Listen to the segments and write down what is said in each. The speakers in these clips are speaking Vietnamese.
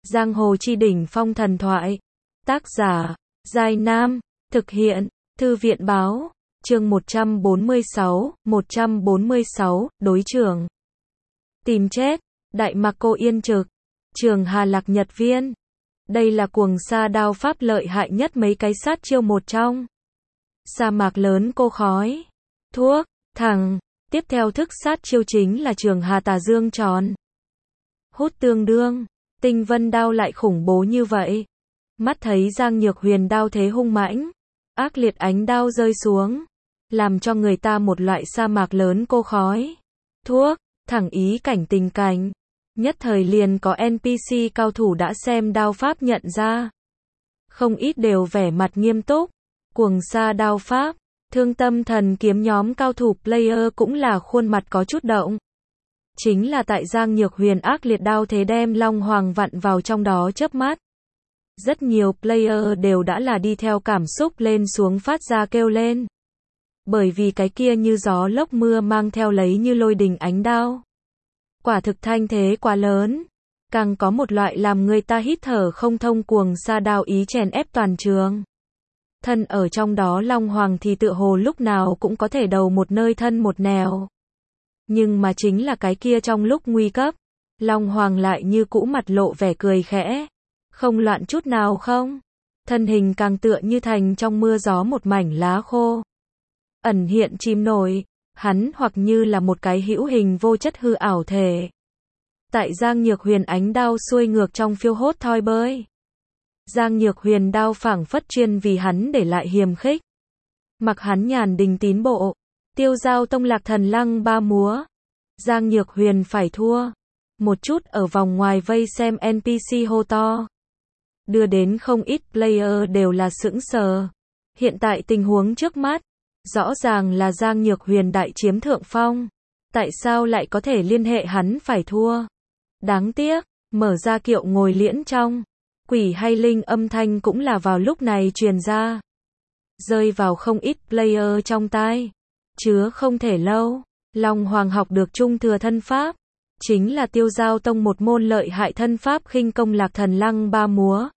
Giang hồ chi đỉnh phong thần thoại. Tác giả, Giai Nam. Thực hiện, Thư viện báo. Chương 146, đối trường. Tìm chết, Đại Mạc Cô Yên Trực. Trường Hà Lạc Nhật Viên. Đây là cuồng sa đao pháp lợi hại nhất mấy cái sát chiêu một trong. Sa mạc lớn cô khói. Thuốc, thẳng. Tiếp theo thức sát chiêu chính là Trường Hà Tà Dương tròn. Hút tương đương. Tinh vân đao lại khủng bố như vậy. Mắt thấy Giang Nhược Huyền đao thế hung mãnh. Ác liệt ánh đao rơi xuống. Làm cho người ta một loại sa mạc lớn cô khói. Thuốc, thẳng ý cảnh tình cảnh. Nhất thời liền có NPC cao thủ đã xem đao pháp nhận ra. Không ít đều vẻ mặt nghiêm túc. Cuồng sa đao pháp, Thương Tâm Thần Kiếm nhóm cao thủ player cũng là khuôn mặt có chút động. Chính là tại Giang Nhược Huyền ác liệt đao thế đem Long Hoàng vặn vào trong đó chớp mắt. Rất nhiều player đều đã là đi theo cảm xúc lên xuống phát ra kêu lên. Bởi vì cái kia như gió lốc mưa mang theo lấy như lôi đình ánh đao. Quả thực thanh thế quá lớn. Càng có một loại làm người ta hít thở không thông cuồng sa đao ý chèn ép toàn trường. Thân ở trong đó Long Hoàng thì tựa hồ lúc nào cũng có thể đầu một nơi thân một nẻo. Nhưng mà chính là cái kia trong lúc nguy cấp, Long Hoàng lại như cũ mặt lộ vẻ cười khẽ. Không loạn chút nào không? Thân hình càng tựa như thành trong mưa gió một mảnh lá khô. Ẩn hiện chìm nổi, hắn hoặc như là một cái hữu hình vô chất hư ảo thể. Tại Giang Nhược Huyền ánh đao xuôi ngược trong phiêu hốt thoi bơi. Giang Nhược Huyền đao phảng phất chuyên vì hắn để lại hiềm khích. Mặc hắn nhàn đình tín bộ, tiêu giao tông lạc thần lăng ba múa. Giang Nhược Huyền phải thua. Một chút ở vòng ngoài vây xem NPC hô to. Đưa đến không ít player đều là sững sờ. Hiện tại tình huống trước mắt, rõ ràng là Giang Nhược Huyền đại chiếm thượng phong. Tại sao lại có thể liên hệ hắn phải thua? Đáng tiếc, mở ra kiệu ngồi liễn trong. Quỷ hay linh âm thanh cũng là vào lúc này truyền ra. Rơi vào không ít player trong tai. Chứa không thể lâu, Long Hoàng học được trung thừa thân pháp. Chính là tiêu giao tông một môn lợi hại thân pháp khinh công lạc thần lăng ba múa.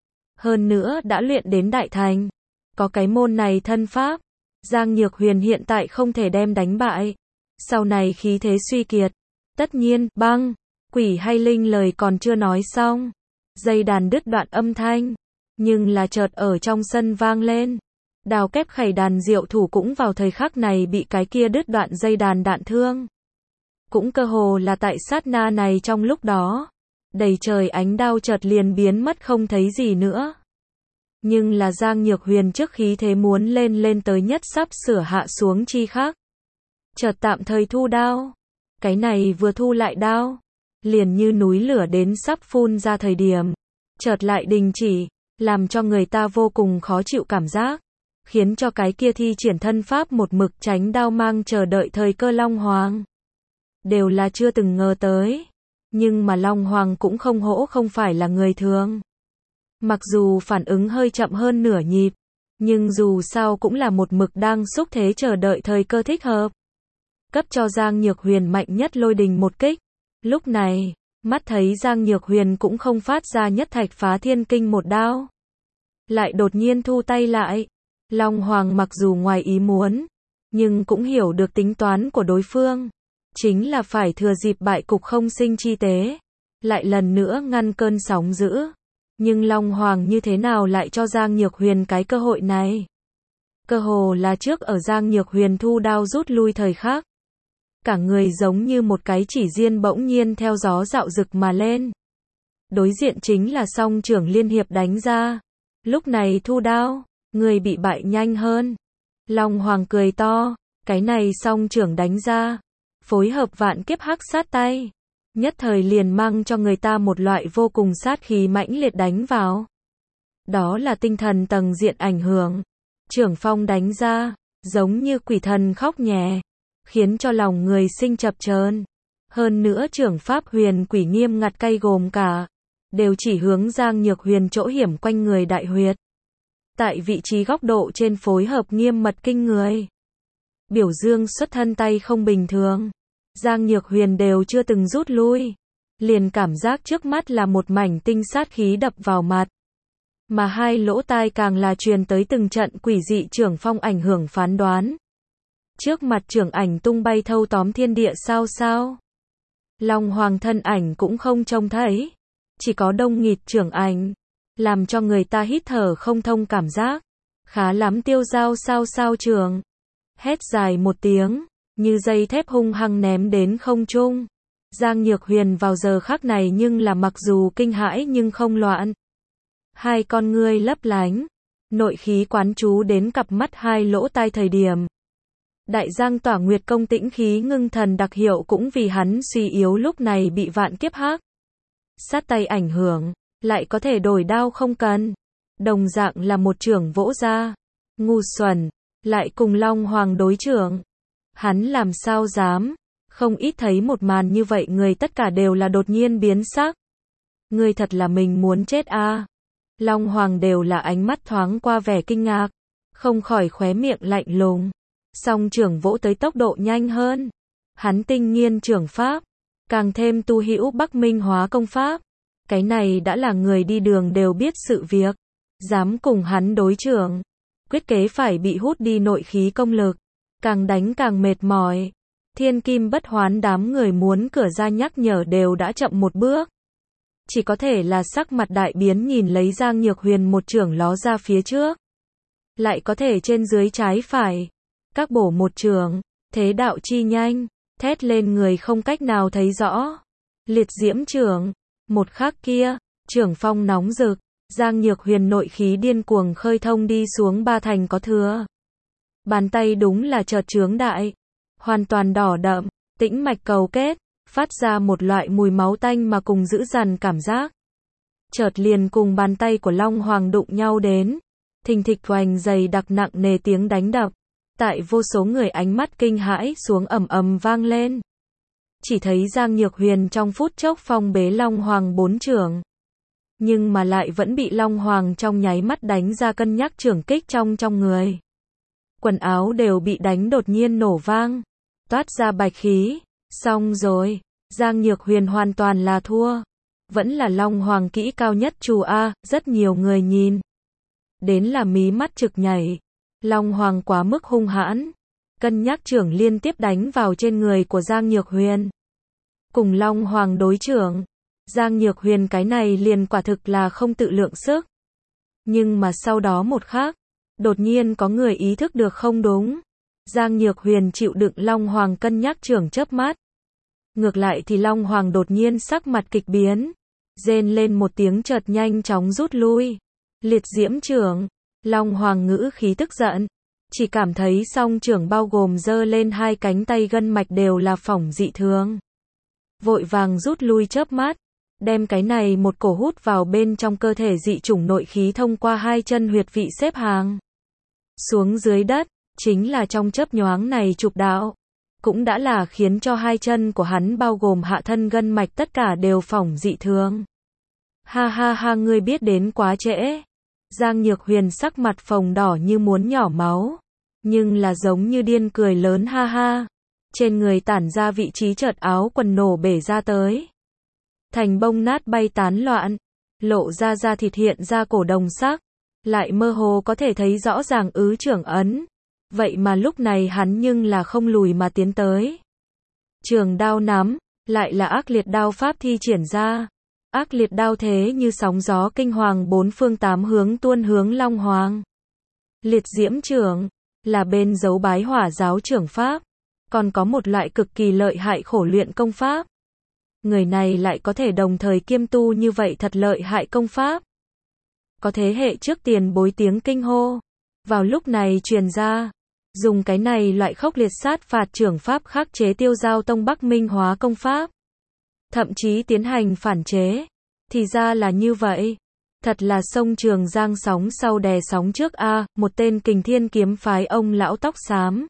Hơn nữa đã luyện đến đại thành. Có cái môn này thân pháp, Giang Nhược Huyền hiện tại không thể đem đánh bại. Sau này khí thế suy kiệt. Tất nhiên, băng, quỷ hay linh lời còn chưa nói xong. Dây đàn đứt đoạn âm thanh. Nhưng là chợt ở trong sân vang lên. Đào kép khẩy đàn diệu thủ cũng vào thời khắc này bị cái kia đứt đoạn dây đàn đạn thương. Cũng cơ hồ là tại sát na này trong lúc đó. Đầy trời ánh đao chợt liền biến mất không thấy gì nữa. Nhưng là Giang Nhược Huyền trước khí thế muốn lên tới nhất sắp sửa hạ xuống chi khác. Chợt tạm thời thu đao. Cái này vừa thu lại đao. Liền như núi lửa đến sắp phun ra thời điểm. Chợt lại đình chỉ. Làm cho người ta vô cùng khó chịu cảm giác. Khiến cho cái kia thi triển thân pháp một mực tránh đao mang chờ đợi thời cơ Long Hoàng. Đều là chưa từng ngờ tới. Nhưng mà Long Hoàng cũng không phải là người thường. Mặc dù phản ứng hơi chậm hơn nửa nhịp. Nhưng dù sao cũng là một mực đang xúc thế chờ đợi thời cơ thích hợp. Cấp cho Giang Nhược Huyền mạnh nhất lôi đình một kích. Lúc này, mắt thấy Giang Nhược Huyền cũng không phát ra nhất thạch phá thiên kinh một đao. Lại đột nhiên thu tay lại. Long Hoàng mặc dù ngoài ý muốn, nhưng cũng hiểu được tính toán của đối phương. Chính là phải thừa dịp bại cục không sinh chi tế. Lại lần nữa ngăn cơn sóng dữ. Nhưng Long Hoàng như thế nào lại cho Giang Nhược Huyền cái cơ hội này? Cơ hồ là trước ở Giang Nhược Huyền thu đao rút lui thời khắc. Cả người giống như một cái chỉ riêng bỗng nhiên theo gió dạo rực mà lên. Đối diện chính là song trưởng liên hiệp đánh ra. Lúc này thu đao, người bị bại nhanh hơn. Long Hoàng cười to, cái này song trưởng đánh ra. Phối hợp vạn kiếp hắc sát tay. Nhất thời liền mang cho người ta một loại vô cùng sát khí mãnh liệt đánh vào. Đó là tinh thần tầng diện ảnh hưởng. Trưởng phong đánh ra, giống như quỷ thần khóc nhè. Khiến cho lòng người sinh chập chờn. Hơn nữa trưởng pháp huyền quỷ nghiêm ngặt cay gồm cả. Đều chỉ hướng Giang Nhược Huyền chỗ hiểm quanh người đại huyệt. Tại vị trí góc độ trên phối hợp nghiêm mật kinh người. Biểu dương xuất thân tay không bình thường. Giang Nhược Huyền đều chưa từng rút lui. liền cảm giác trước mắt là một mảnh tinh sát khí đập vào mặt. Mà hai lỗ tai càng là truyền tới từng trận quỷ dị trưởng phong ảnh hưởng phán đoán. Trước mặt trưởng ảnh tung bay thâu tóm thiên địa sao sao. Long Hoàng thân ảnh cũng không trông thấy. Chỉ có đông nghịt trưởng ảnh. Làm cho người ta hít thở không thông cảm giác. Khá lắm Tiêu Dao sao sao trường. Hét dài một tiếng. Như dây thép hung hăng ném đến không trung. Giang Nhược Huyền vào giờ khắc này nhưng là mặc dù kinh hãi nhưng không loạn. Hai con ngươi lấp lánh. Nội khí quán chú đến cặp mắt hai lỗ tai thời điểm. Đại Giang Tỏa Nguyệt Công tĩnh khí ngưng thần đặc hiệu cũng vì hắn suy yếu lúc này bị vạn kiếp hắc. Sát tay ảnh hưởng, lại có thể đổi đao không cần. Đồng dạng là một trưởng vỗ ra. Ngu xuẩn, lại cùng Long Hoàng đối trưởng. Hắn làm sao dám, không ít thấy một màn như vậy người tất cả đều là đột nhiên biến sắc. Ngươi thật là mình muốn chết à. Long Hoàng đều là ánh mắt thoáng qua vẻ kinh ngạc, không khỏi khóe miệng lạnh lùng. Song trưởng vỗ tới tốc độ nhanh hơn. Hắn tinh nghiên trưởng pháp, càng thêm tu hữu Bắc Minh hóa công pháp. Cái này đã là người đi đường đều biết sự việc. Dám cùng hắn đối trưởng, quyết kế phải bị hút đi nội khí công lực. Càng đánh càng mệt mỏi. Thiên kim bất hoán đám người muốn cửa ra nhắc nhở đều đã chậm một bước. Chỉ có thể là sắc mặt đại biến nhìn lấy Giang Nhược Huyền một trưởng ló ra phía trước. Lại có thể trên dưới trái phải. Các bổ một trường, thế đạo chi nhanh, thét lên người không cách nào thấy rõ. Liệt diễm trường, một khắc kia, trưởng phong nóng rực, Giang Nhược Huyền nội khí điên cuồng khơi thông đi xuống ba thành có thừa. Bàn tay đúng là chợt trướng đại, hoàn toàn đỏ đậm, tĩnh mạch cầu kết, phát ra một loại mùi máu tanh mà cùng dữ dằn cảm giác. Chợt liền cùng bàn tay của Long Hoàng đụng nhau đến, thình thịch oành dày đặc nặng nề tiếng đánh đập. Tại vô số người ánh mắt kinh hãi xuống ầm ầm vang lên. Chỉ thấy Giang Nhược Huyền trong phút chốc phong bế Long Hoàng 4 trưởng. Nhưng mà lại vẫn bị Long Hoàng trong nháy mắt đánh ra cân nhắc trưởng kích trong người. Quần áo đều bị đánh đột nhiên nổ vang. Toát ra bạch khí. Xong rồi. Giang Nhược Huyền hoàn toàn là thua. Vẫn là Long Hoàng kỹ cao nhất chù A, rất nhiều người nhìn. Đến là mí mắt trực nhảy. Long Hoàng quá mức hung hãn. Cân nhắc trưởng liên tiếp đánh vào trên người của Giang Nhược Huyền. Cùng Long Hoàng đối trưởng. Giang Nhược Huyền cái này liền quả thực là không tự lượng sức. Nhưng mà sau đó một khắc, đột nhiên có người ý thức được không đúng. Giang Nhược Huyền chịu đựng Long Hoàng cân nhắc trưởng chớp mắt. Ngược lại thì Long Hoàng đột nhiên sắc mặt kịch biến. Rên lên một tiếng chợt nhanh chóng rút lui. Liệt diễm trưởng. Long Hoàng ngữ khí tức giận. Chỉ cảm thấy song trưởng bao gồm giơ lên hai cánh tay gân mạch đều là phỏng dị thường. Vội vàng rút lui chớp mắt. Đem cái này một cổ hút vào bên trong cơ thể dị chủng nội khí thông qua hai chân huyệt vị xếp hàng. Xuống dưới đất, chính là trong chớp nhoáng này chụp đạo. Cũng đã là khiến cho hai chân của hắn bao gồm hạ thân gân mạch tất cả đều phỏng dị thường. Ha ha ha ngươi biết đến quá trễ. Giang Nhược Huyền sắc mặt phồng đỏ như muốn nhỏ máu. Nhưng là giống như điên cười lớn ha ha. Trên người tản ra vị trí chợt áo quần nổ bể ra tới. Thành bông nát bay tán loạn. Lộ ra da thịt hiện ra cổ đồng sắc. Lại mơ hồ có thể thấy rõ ràng trưởng ấn. Vậy mà lúc này hắn nhưng là không lùi mà tiến tới. Trường đao nắm, lại là ác liệt đao pháp thi triển ra. Ác liệt đao thế như sóng gió kinh hoàng bốn phương tám hướng tuôn hướng Long Hoàng. Liệt diễm trưởng, là bên dấu bái hỏa giáo trưởng pháp. Còn có một loại cực kỳ lợi hại khổ luyện công pháp. Người này lại có thể đồng thời kiêm tu như vậy thật lợi hại công pháp. Có thế hệ trước tiền bối tiếng kinh hô. Vào lúc này truyền ra. Dùng cái này loại khốc liệt sát phạt trưởng pháp khắc chế Tiêu Dao Tông Bắc Minh hóa công pháp. Thậm chí tiến hành phản chế. Thì ra là như vậy. Thật là sông Trường Giang sóng sau đè sóng trước a, một tên Kình Thiên kiếm phái ông lão tóc xám.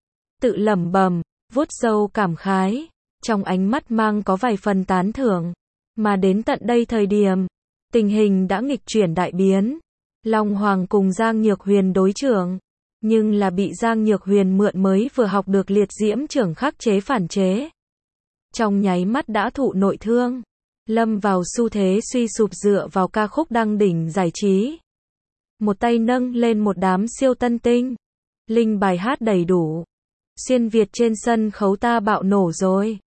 Tự lẩm bẩm, vuốt râu cảm khái, trong ánh mắt mang có vài phần tán thưởng. Mà đến tận đây thời điểm, tình hình đã nghịch chuyển đại biến. Long Hoàng cùng Giang Nhược Huyền đối trưởng, nhưng là bị Giang Nhược Huyền mượn mới vừa học được liệt diễm trưởng khắc chế phản chế. Trong nháy mắt đã thụ nội thương. lâm vào xu thế suy sụp dựa vào ca khúc đăng đỉnh giải trí. Một tay nâng lên một đám siêu tân tinh. Linh bài hát đầy đủ. Xuyên Việt trên sân khấu ta bạo nổ rồi.